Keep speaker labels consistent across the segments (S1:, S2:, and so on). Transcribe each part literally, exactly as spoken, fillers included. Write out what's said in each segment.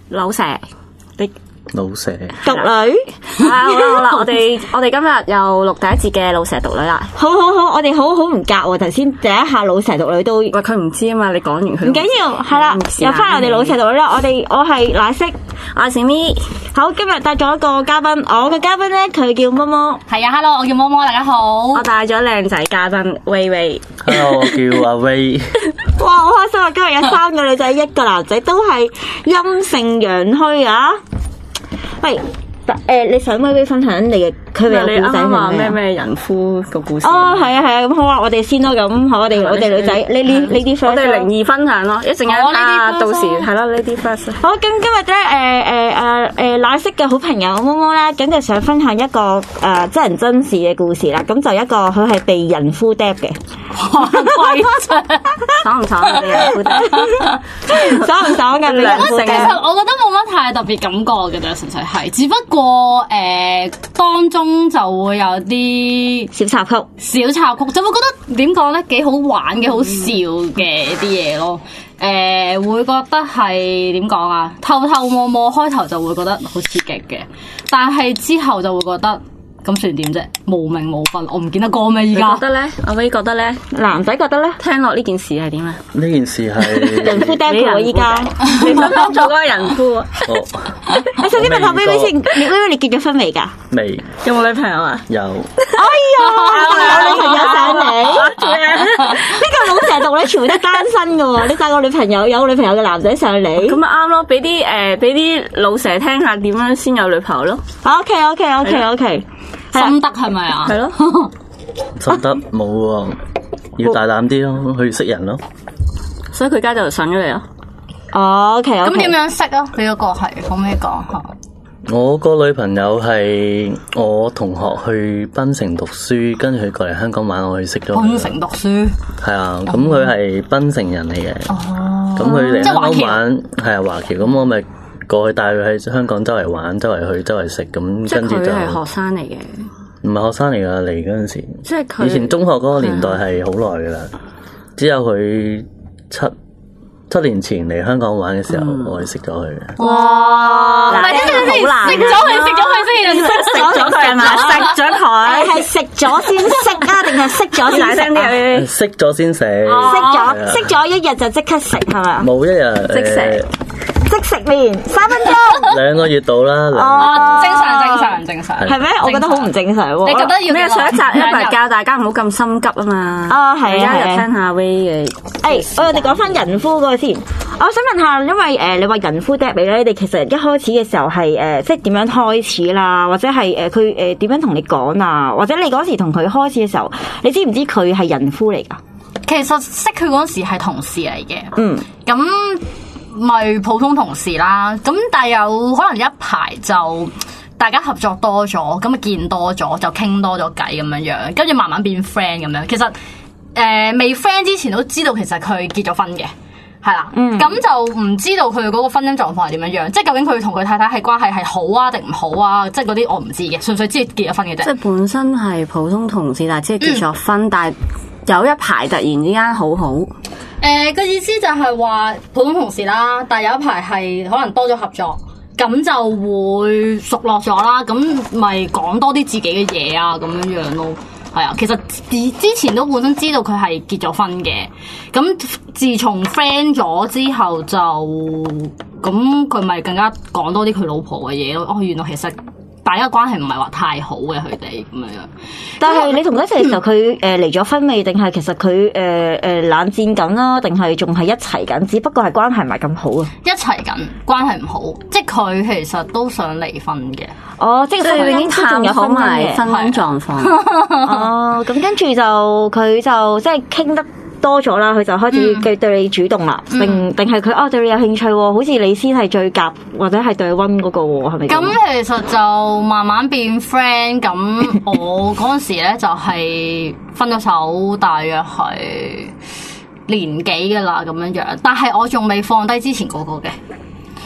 S1: 老蛇，你
S2: 老蛇
S3: 獨女
S1: 啊，好啦好啦，我哋我哋今日又錄第一節嘅老蛇獨女啦。
S3: 好好好，我哋好好唔夾喎，頭先第一下老蛇獨女都
S1: 喂，佢唔知啊嘛，你講完佢
S3: 唔緊要，係啦，又翻我哋老蛇獨女啦。我哋我係奶色，
S1: 我係小咪。
S3: 好，今日帶咗一個嘉賓，我嘅嘉賓咧佢叫摸摸。
S4: 係啊 ，Hello，我叫摸摸，大家好。
S1: 我帶咗靚仔嘉賓威威。
S2: Hello，我叫阿威。
S3: 哇，好開心啊！今日有三個女仔，一個男仔，都係陰盛陽虛啊！喂，誒，你想威威分享你嘅佢哋嘅故仔
S1: 話咩
S3: 係咩？
S1: 咩人夫個故事？
S3: 哦，係啊，係啊，咁好啊，我哋先咯，咁好，我哋我哋女仔呢呢呢啲 first，
S1: 我哋靈異分享咯，一陣間啊，到時係咯呢啲 first。
S3: 好，咁今日咧，誒誒誒誒奶色嘅好朋友摸摸咧，咁就想分享一個誒真人真事嘅故事啦。咁就一個佢係被人夫嗒嘅，
S4: 貴啫，
S1: 爽唔爽啊？被人夫嗒，
S3: 爽唔爽嘅被人夫
S4: 其實
S3: 嗒？
S4: 我覺得冇乜太特別感覺嘅啫，純粹係，只不過誒、呃、當中就會有啲
S3: 小插曲，
S4: 小插曲，就會覺得點講咧，幾好玩、幾好笑嘅啲嘢咯。誒、呃、會覺得係點講啊？偷偷摸摸開頭就會覺得好刺激嘅，但係之後就會覺得。咁算點啫？無名無份，我唔見得過咩？依家
S1: 覺得咧，阿威覺得咧，
S3: 男仔覺得咧，
S1: 聽落呢件事係點啊？
S2: 呢件事係
S3: 人夫嗒嘅喎，依家
S1: 你想幫做嗰個人夫啊？
S2: 哦，
S3: 你首先問下威威先，你威威你結咗婚未㗎？
S2: 未
S1: 有冇女朋友啊？
S2: 有。
S3: 哎呀，有女朋友上嚟，呢個老蛇獨女全部都單身㗎喎，你帶個女朋友有女朋友嘅男仔上嚟，
S1: 咁咪啱咯，俾啲誒俾啲老蛇聽下點樣先有女朋友咯。
S3: OK OK OK OK。
S4: 心得係咪啊？
S1: 係咯，
S2: 心得冇喎，要大膽啲咯，去識人咯。
S1: 所以佢而家就上咗嚟咯。
S3: 哦 OK OK。
S4: 咁點樣識啊？你嗰個係可唔可以講下？
S2: 我個女朋友係我同學去檳城讀書，跟住佢過嚟香港玩，我去識咗佢。
S4: 檳城讀書
S2: 係啊，咁佢係檳城人嚟嘅。
S4: 哦，
S2: 咁佢嚟香港
S4: 即係
S2: 玩，係啊華僑，咁我咪過去帶佢喺香港周圍玩，周圍去，周圍食，咁
S1: 即係
S2: 跟住就
S1: 佢係學生嚟嘅，
S2: 唔係學生嚟噶，嚟嗰陣時，
S1: 即係佢
S2: 以前中學嗰個年代係好耐噶啦，只有佢七七年前嚟香港玩嘅時候，
S1: 嗯
S2: 我係識咗佢嘅。
S4: 哇！唔係，等陣先，食咗佢，食咗佢先，
S1: 食咗佢係咪？食咗佢
S3: 係食咗先識啊，定係識咗先
S1: 大聲啲啊！
S3: 識
S2: 識咗先食，
S3: 咗識咗一日就即刻食係咪啊？
S2: 冇一日
S1: 即食
S3: 即食麵三分鐘
S2: 兩個月到啦。兩
S3: 哦，
S4: 正常正常正常。
S3: 係咩？我覺得好唔正常喎。
S4: 你覺得要
S1: 咩？上一集一嚟教大家唔好咁心急啊嘛。
S3: 啊係啊
S1: 而家
S3: 係啊。
S1: 就聽下 Ray 嘅。
S3: 誒，我哋講翻人夫嗰個先。我想問下，因為誒你話人夫嗒你咧，你哋其實一開始嘅時候係誒即係點樣開始啦，或者係誒佢誒點樣同你講啊，或者你嗰時同佢開始嘅時候，你知唔知佢係人夫嚟㗎？
S4: 其實識佢嗰時係同事嚟嘅，
S3: 嗯，
S4: 咁咪普通同事啦。咁但係有可能一排就大家合作多咗，咁啊見多咗，就傾多咗偈咁樣樣，跟住慢慢變 friend 咁樣。其實誒、呃、未 friend 之前都知道其實佢結咗婚嘅。係啦，咁、嗯、就唔知道佢嗰個婚姻狀況係點樣樣，即係究竟佢同佢太太係關係係好啊定唔好啊，即係嗰啲我唔知嘅，純粹知結咗婚嘅啫。
S1: 即係本身係普通同事，但係即係結咗婚，嗯、但係有一排突然之間好好。誒、
S4: 呃，個意思就係話普通同事啦，但係有一排係可能多咗合作，咁就會熟絡咗啦，咁咪講多啲自己嘅嘢啊，咁樣樣咯。係啊，其實之前都本身知道佢係結咗婚嘅，咁自從 friend 咗之後就咁佢咪更加講多啲佢老婆嘅嘢咯。哦，原來其實大家關係唔係話太好嘅，佢哋咁樣。
S3: 但係你同佢一齊嘅時候，佢誒離咗婚未？定係其實佢誒誒冷戰緊啦？定係仲係一齊緊？只不過係關係唔係咁好啊。
S4: 一齊緊，關係唔好，即係佢其實都想離婚嘅。
S3: 哦，即係佢已經探討埋
S1: 婚姻狀況。
S3: 哦，咁跟住就佢就即係傾得多咗啦，佢就開始對對你主動啦，定定係佢哦對你有興趣喎？好似你先係最夾，或者係對温嗰個喎，係咪？
S4: 咁其實就慢慢變 friend。咁我嗰陣時咧就係分咗手，大約係年幾嘅啦咁樣樣，但係我仲未放低之前嗰個嘅。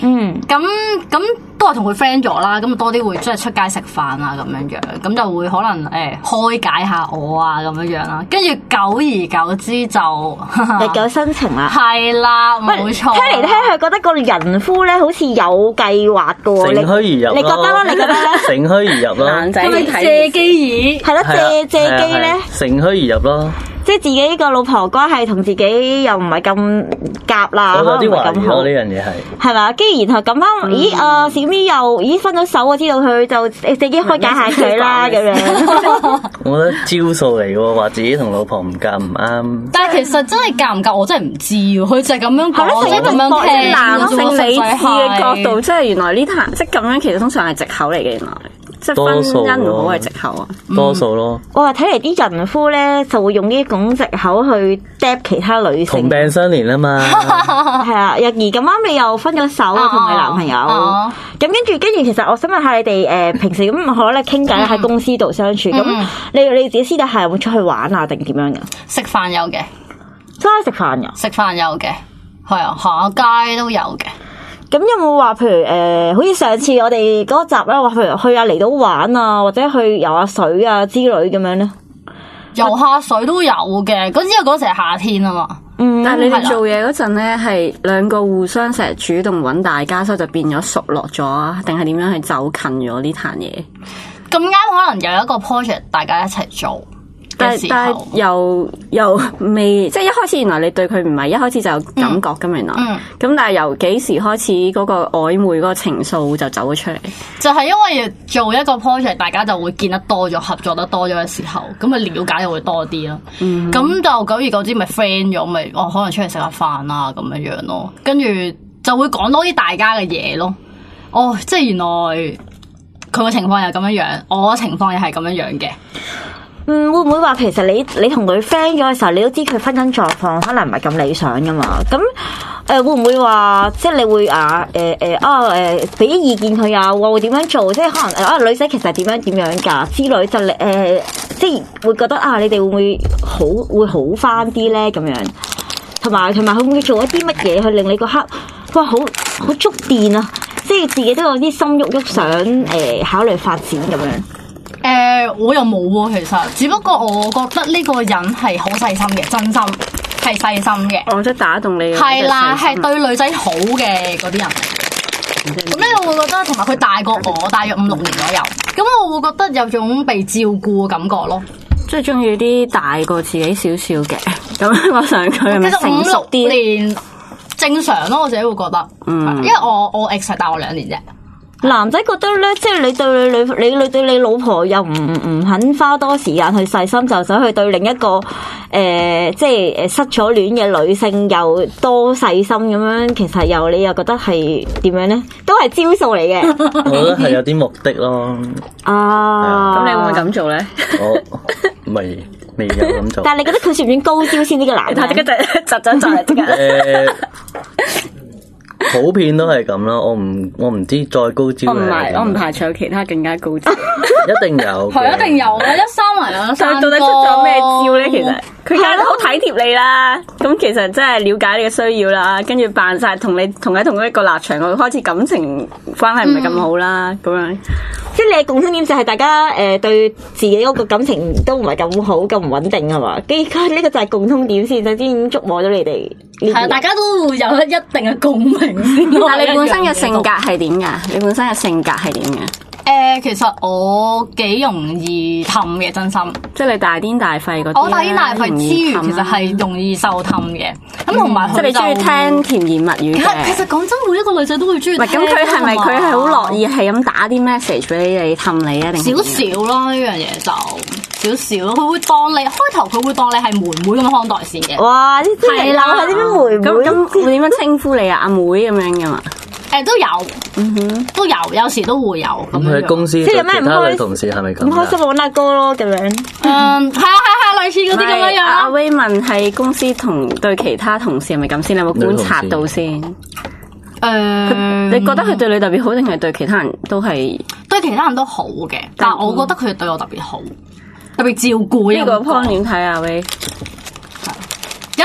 S3: 嗯，
S4: 咁咁都係同佢 friend 咗啦，咁多啲會即係出街食飯啊咁樣樣，咁就會可能誒、欸、開解下我啊咁樣樣啦，跟住久而久之就
S3: 日久生情啦。
S4: 係啦，冇錯。
S3: 聽嚟聽去覺得個人夫咧好似有計劃嘅喎，
S2: 乘虛而入，
S3: 你覺得咧？你覺得咧？
S2: 乘虛而入咯，
S1: 男仔
S4: 係咪借機而？
S3: 係咯，借借機咧，
S2: 乘虛而入咯。
S3: 即係自己個老婆關係同自己又唔係咁夾啦，
S2: 我有啲
S3: 可能唔係
S2: 懷疑
S3: 咁好
S2: 咯，呢樣嘢係
S3: 係嘛？跟住然後咁啱，咦啊小咪又咦分咗手，我知道佢就自己開解下佢啦咁樣。
S2: 我覺得招數嚟喎，話自己同老婆唔夾唔啱。
S4: 但係其實真係夾唔夾，我真係唔知喎。佢就係咁樣
S3: 係咯
S4: 講，即係咁樣聽。
S1: 男性理智嘅角度，
S4: 係
S1: 即係原來呢壇即係咁樣，其實通常係藉口嚟嘅。原來即係婚姻唔好係藉口啊，
S2: 多數咯。
S3: 我話睇嚟啲人夫咧就會用呢種藉口去 dap 其他女性，
S2: 同病相憐啊嘛。
S3: 係啊，又而咁啱你又分咗手啊，同你男朋友。咁跟住跟住，其實我想問下你哋誒平時咁可能傾偈喺公司度相處，咁你你自己私底下有冇出去玩啊，定點樣嘅？
S4: 食飯有嘅，
S3: 真係食飯㗎？
S4: 食飯有嘅，係啊，行下街都有嘅。
S3: 咁有冇話譬如誒、呃，好似上次我哋嗰集咧，話譬如去下離島玩啊，或者去游下水啊之類咁樣咧？
S4: 游下水都有嘅，嗰陣嗰時係夏天啊嘛。
S3: 嗯，
S1: 但係你哋
S4: 係啦
S1: 做嘢嗰陣咧，係兩個互相成日主動揾大家，所以就變咗熟絡咗啊？定係點樣去走近咗呢壇嘢？
S4: 咁啱可能有一個 project 大家一齊做嘅時
S1: 但但係
S4: 候，
S1: 又又未，即係一開始原來你對佢唔係一開始就有感覺咁原來，咁、
S4: 嗯
S1: 但係由幾時開始嗰個曖昧嗰個情愫就走咗出嚟？
S4: 就係因為要做一個 project，大家就會見得多咗，合作得多咗嘅時候，咁啊了解又會多啲咯。咁、
S1: 嗯、
S4: 就久而久之咪 friend 咗，咪哦可能出嚟食下飯啊咁樣樣咯，跟住就會講多啲大家嘅嘢咯。哦，即係原來佢個情況又係咁樣樣，我嘅情況又係咁樣樣嘅。
S3: 嗯，會唔會話其實你你同佢 friend 咗嘅時候，你都知佢婚姻狀況可能唔係咁理想噶嘛？咁誒、呃、會唔會話即係你會啊誒誒啊誒俾啲意見佢啊？話會點樣做？即係可能啊女仔其實點樣點樣㗎之類就誒、呃，即係會覺得啊你哋會唔會好會好返啲咧咁樣？同埋同埋佢會唔會做一啲乜嘢去令你嗰刻哇好好觸電啊！即係自己都有啲心喐喐想誒、呃、考慮發展咁樣。
S4: 誒、呃，我又冇喎，其實，只不過我覺得呢個人係好細心嘅，真心係細心嘅。
S1: 我即係打動你，
S4: 係啦，係對女仔好嘅嗰啲人嚟。咁咧，我會覺得同埋佢大過我，大約五六年左右。咁我會覺得有種被照顧嘅感覺咯。
S1: 即係中意啲大過自己少少嘅。咁我想佢係咪
S4: 其實五
S1: 成熟啲？
S4: 六年正常咯，我自己會覺得。
S1: 嗯，
S4: 因為我我 ex 係大我兩年啫。
S3: 男仔覺得咧，即係你對你女你你對你老婆又唔唔肯花多時間去細心，就想去對另一個誒、呃，即係誒失咗戀嘅女性又多細心咁樣，其實又你又覺得係點樣咧？都係招數嚟嘅。
S2: 我覺得係有啲目的咯。
S3: 啊，
S1: 咁你會唔會咁做咧？
S2: 我未未有咁做。
S3: 但係你覺得佢算唔算高招先呢個男
S1: 佢即刻
S3: 仔？
S1: 就窒窒窒即刻。
S2: 誒，普遍都係咁啦。我唔我唔知再高招。
S1: 我唔係，我唔排除有其他更加高招。
S2: 一定有。
S4: 係一定有嘅，一三圍啊，
S1: 但係到底出咗咩招咧？其實佢梗係好體貼你啦。咁其實真係了解你嘅需要啦，跟住扮晒同你同喺同一個立場，我開始感情關係唔係咁好啦。咁樣
S3: 即係你嘅共通點就係大家誒、呃、對自己嗰個感情都唔係咁好，咁唔穩定係嘛？跟住呢個就係共通點先，就先觸摸咗你哋。
S4: 係啊，大家都會有一定嘅共鳴先。
S1: 但係你本身嘅性格係點㗎？你本身嘅性格係點嘅？
S4: 誒、呃，其實我幾容易氹嘅，真心。
S1: 即係你大癲大肺嗰啲。
S4: 我大癲大肺之餘，其實係容易受氹嘅。咁同埋
S1: 即係你中意聽甜言蜜語嘅。
S4: 其實講真，每一個女仔都會中意聽。
S1: 咁佢係咪佢係好樂意係咁打啲 message 俾你氹你啊？定
S4: 少少啦，呢樣嘢就少少咯。佢會當你開頭，佢會當你係妹妹咁樣看待先嘅。
S3: 哇！係啦，係啲咩妹妹？
S1: 咁咁會點樣稱呼你啊？阿妹咁樣噶嘛？
S4: 誒都有，嗯哼，都有，有時都會有咁樣。
S2: 佢公司即係有咩唔開同事係咪咁？
S3: 唔開心揾阿哥咯，咁樣。
S4: 嗯，係啊係啊，類似嗰啲咁樣樣。
S1: 阿威問係公司同對其他同事係咪咁先？你有冇觀察到先？誒，你覺得佢對你特別好，定係對其他人都係？對
S4: 其他人都好嘅，但係我覺得佢對我特別好，特別照顧。
S1: 呢個 point 點睇啊？威？
S4: 有時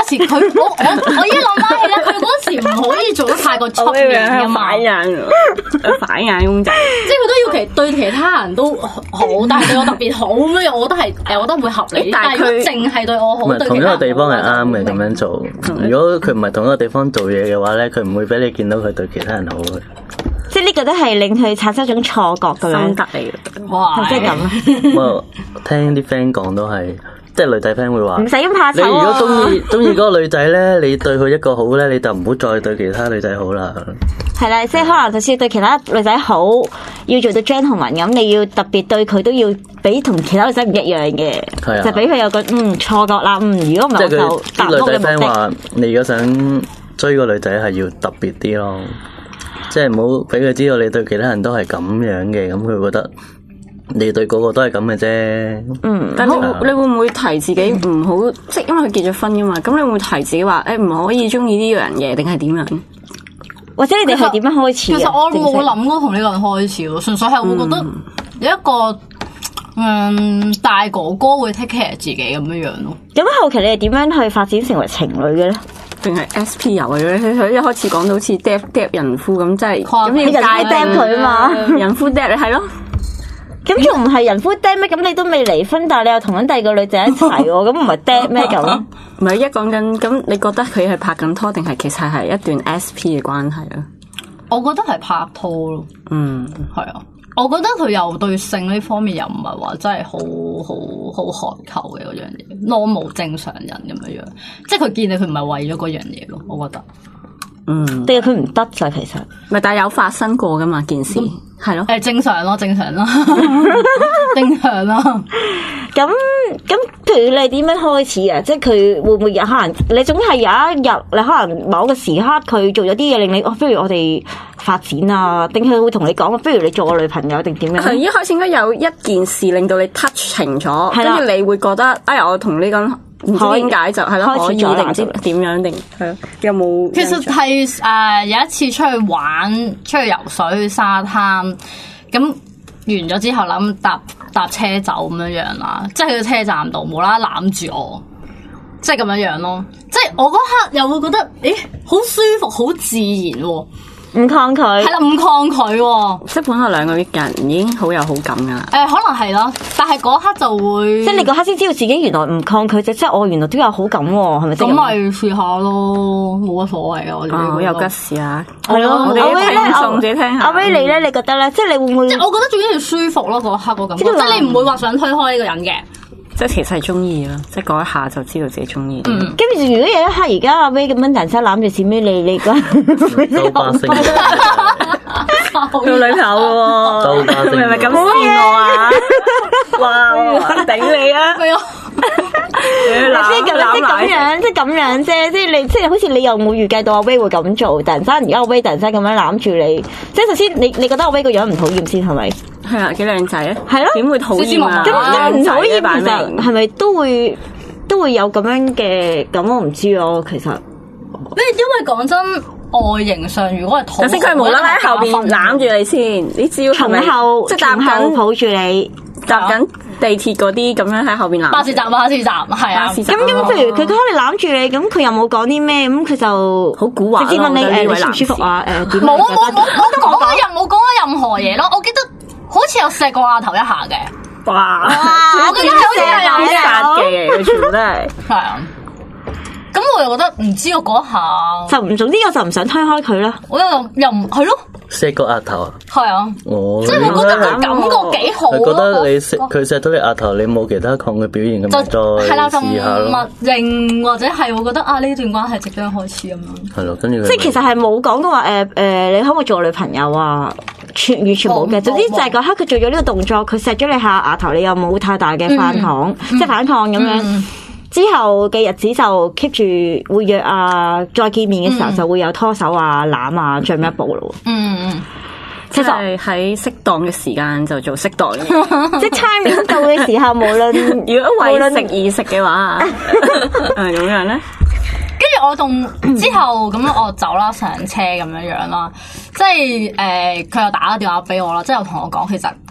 S4: 嗰時佢我我我依諗翻起咧，佢嗰時唔可以做得太過出面噶嘛，
S1: 反眼，反眼公仔，
S4: 即係佢都要其對其他人都好，但係對我特別好咁樣，我覺得係誒，我覺得會合理。但係如果淨係對我好，
S2: 唔係同一個地方係啱嘅咁樣做。如果佢唔係同一個地方做嘢嘅話咧，佢唔會俾你見到佢對其他人好嘅。
S3: 即係呢個都係令佢產生一種錯覺咁樣。
S1: 心得嚟嘅，
S4: 哇！
S3: 即係咁啊！
S2: 我聽啲 friend 講都係，即係女仔 friend 會話，
S3: 唔使咁怕醜。
S2: 你如果中意中意嗰個女仔咧，你對佢一個好咧，你就唔好再對其他女仔好啦。
S3: 係啦，即係可能就算對其他女仔好，要做到 gentleman 咁，你要特別對佢都要比同其他女仔唔一樣嘅，
S2: 係啊
S3: 就俾佢有個嗯錯覺啦。嗯，如果唔係我就達唔到
S2: 啲女仔
S3: 嘅
S2: friend
S3: 目的。
S2: 話，你如果想追個女仔係要特別啲咯，即係唔好俾佢知道你對其他人都係咁樣嘅，咁佢覺得你對個個都係咁嘅啫。
S3: 嗯，
S1: 但你你會唔會提自己唔好？即係因為佢結咗婚噶嘛，咁你會唔會提自己話誒唔可以中意呢個人嘅，定係點樣？
S3: 或者你哋係點樣開始？
S4: 其實我冇諗過同呢個人開始咯，純粹係會覺得有一個嗯大哥哥會 take care 自己咁樣樣咯。
S3: 咁後期你係點樣去發展成為情侶嘅咧？
S1: 定係 S P 遊嘅？佢一開始講到好似 dap dap 人夫咁，即係咁
S3: 你就戒 dap 佢啊嘛？
S1: 人夫 dap 係咯。
S3: 咁仲唔係人夫 dap 咩？咁你都未離婚，但係你又同緊第二個女仔一齊喎，咁唔係 dap 咩咁？
S1: 唔係一講緊咁，你覺得佢係拍緊拖，定係其實係一段 S P 嘅關係啊？
S4: 我覺得係拍拖咯，
S1: 嗯，
S4: 係啊，我覺得佢又對性呢方面又唔係話真係好好好渴求嘅嗰樣嘢，normal 正常人咁樣樣，即係佢見你佢唔係為咗嗰樣嘢咯，我覺得，
S1: 嗯，
S3: 定係佢唔得咋其實？
S1: 咪但係有發生過噶嘛件事，係咯，
S4: 誒正常咯，正常咯，正常咯。
S3: 咁咁，譬如你點樣開始啊？即係佢會唔會有可能？你總係有一日，你可能某個時刻佢做咗啲嘢令你，哦，不如我哋發展啊？定係會同你講，不如你做我女朋友定點樣？
S1: 係一開始應該有一件事令到你 touch 情咗，跟住你會覺得，哎呀，我同呢個唔知點解就係咯，可以定唔知點樣定係咯？有冇？
S4: 其實係誒、呃、有一次出去玩，出去游水去沙灘，咁完咗之後諗搭搭車走咁樣樣啦，即係去到車站度無啦啦攬住我，即係咁樣樣咯。即係我嗰刻又會覺得，誒好舒服，好自然喎。
S3: 唔抗拒，
S4: 係啦，唔抗拒喎。
S1: 即係本來兩個人已經好有好感噶啦。
S4: 誒、呃，可能係咯，但係嗰刻就會，
S3: 即係你嗰刻先知道自己原來唔抗拒啫，即係我原來都有好感喎，係咪先？
S4: 咁咪試下咯，冇乜所謂啊！我哋
S1: 好有吉事啊！
S3: 係咯，
S1: 我哋啲聽眾自己聽下。
S3: 阿威你咧，你覺得咧？即係你會唔會？
S4: 即係我覺得最緊要舒服咯，嗰刻嗰感覺，即係你唔會話想推開呢個人嘅。
S1: 即係其實係中意咯，即係嗰一下就知道自己中意。
S3: 跟住如果有一刻而家阿威咁樣突然間攬住閃咩你你個
S2: 周巴星，
S1: 做女朋友喎，
S2: 周巴星，
S1: 你係咪咁羨我啊？哇！頂你啊！
S3: 即係咁，即係咁樣，即係咁樣啫。即係你，即係好似你又冇預計到阿威會咁做，突然間而家阿威突然間咁樣攬住你。即係首先，你你覺得阿威個樣唔討厭先係咪？
S1: 係啊，幾靚仔啊！
S3: 係咯，
S1: 點會討厭啊？
S3: 咁咁唔討厭，其
S1: 版
S3: 實係咪都會都會有咁樣嘅？咁我唔知咯，其實。
S4: 因因為講真，外形上如果係討，
S1: 首先佢無啦啦喺後邊攬住你先，你只要
S3: 從後
S1: 即係搭緊
S3: 抱住你，
S1: 搭緊地鐵嗰啲咁樣喺後邊攬。
S4: 巴士站，巴士站，係啊。
S3: 咁咁，譬如佢可能攬住你，咁佢又冇講啲咩，咁佢就
S1: 好蠱惑咯。
S3: 直接問你誒，
S1: 呢位
S3: 你舒唔舒服啊？誒，點？
S4: 冇啊冇冇冇講過任冇講過任何嘢咯。我記得好似有錫過額頭一下嘅。
S1: 哇！
S4: 我記得好似係有
S1: 必殺嘅，佢全部都係。
S4: 係啊。咁我又覺得唔知我嗰下
S3: 就唔，總之我就唔想推開佢啦。
S4: 我又又唔係咯，
S2: 錫個額頭啊！
S4: 係啊，
S2: 我
S4: 即係我覺得佢感覺幾好咯。
S2: 係覺得你錫佢錫到你額頭，你冇其他抗拒表現咁，咪再
S4: 係啦，就
S2: 試下咯。
S4: 默認或者係會覺得啊呢段關係值得開始咁樣。
S2: 係咯，跟住
S3: 即係其實係冇講過話誒誒，你可唔可以做我女朋友啊？全完全冇嘅，總之就係嗰刻佢做咗呢個動作，佢錫咗你下額頭，你又冇太大嘅反抗，即係反抗咁樣。之後嘅日子就 keep 住會約啊，再見面嘅時候就會有拖手啊、攬啊，進一步咯。
S4: 嗯嗯，
S1: 其實喺適當嘅時間就做適當嘅，
S3: 即係 timing 到嘅時候，無論
S1: 如果為食而食嘅話，係咁樣咧。
S4: 跟住我同之後咁樣我走啦，上車咁樣樣啦，即係誒佢又打個電話俾我啦，即係又同我講其實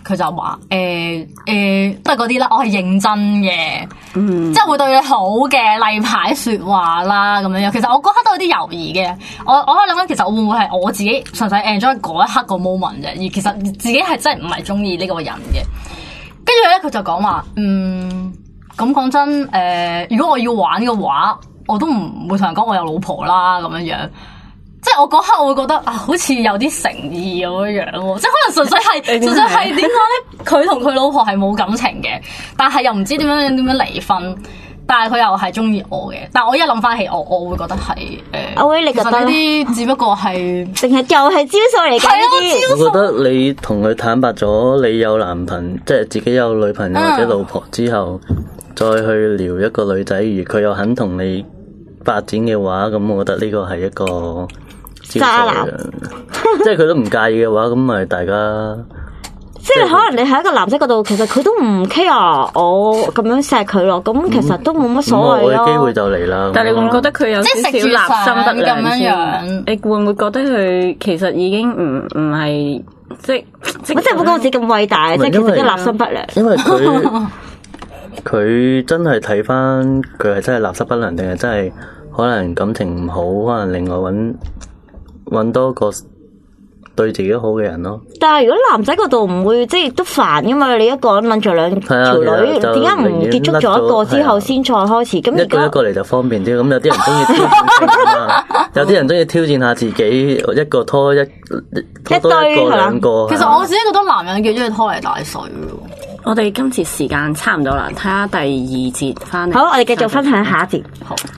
S4: 佢就話誒誒都係嗰啲啦，我係認真嘅，
S1: 嗯，
S4: 即係會對你好嘅例牌説話啦咁樣樣。其實我嗰刻都有啲猶豫嘅，我我喺度諗緊，其實我會唔會係我自己純粹 enjoy 嗰一刻個 moment 啫，而其實自己係真係唔係中意呢個人嘅。跟住咧，佢就講話，嗯，咁講真，誒、呃，如果我要玩嘅話，我都唔會同人講我有老婆啦，咁樣樣。即係我嗰刻我會覺得啊，好似有啲誠意咁樣樣喎。即係可能純粹係，純粹係點講咧？佢同佢老婆係冇感情嘅，但係又唔知點樣點樣離婚。但係佢又係中意我嘅。但係我一諗翻起我，我會覺得係誒，
S3: 阿威你覺得
S4: 呢啲只不過係
S3: 定係又係招數嚟嘅呢啲？
S2: 我覺得你同佢坦白咗你有男朋友，即係自己有女朋友或者老婆之後，嗯、再去撩一個女仔，而佢又肯同你發展嘅話，咁我覺得呢個係一個渣男。即係佢都唔介意嘅話，咁咪大家。
S3: 即係可能你喺一個男仔嗰度，其實佢都唔 care 我咁樣錫佢咯，咁其實都冇乜所謂咯。
S2: 我嘅機會就嚟啦。
S1: 但係你會唔會覺得佢有少少立心不良
S4: 咁樣樣？
S1: 你會唔會覺得佢其實已經唔唔係即即
S3: 我真係冇講自己咁偉大，即係其實都立心不良。
S2: 因為佢佢真係睇翻佢係真係立心不良，定係真係可能感情唔好，可能另外揾揾多個對自己好嘅人咯。
S3: 但係如果男仔嗰度唔會即係都煩噶嘛？你一個人諗住兩條女，點解唔結束咗一個之後先再開始？咁
S2: 一個一個嚟就方便啲。咁有啲人中意挑戰啊，有啲人中意挑戰下自己，一個拖一拖多一個兩個。
S4: 其實我自己覺得男人幾中意拖泥帶水。
S1: 我哋今次時間差唔多啦，睇下第二節翻嚟。
S3: 好，我哋繼續分享下一節。
S1: 好。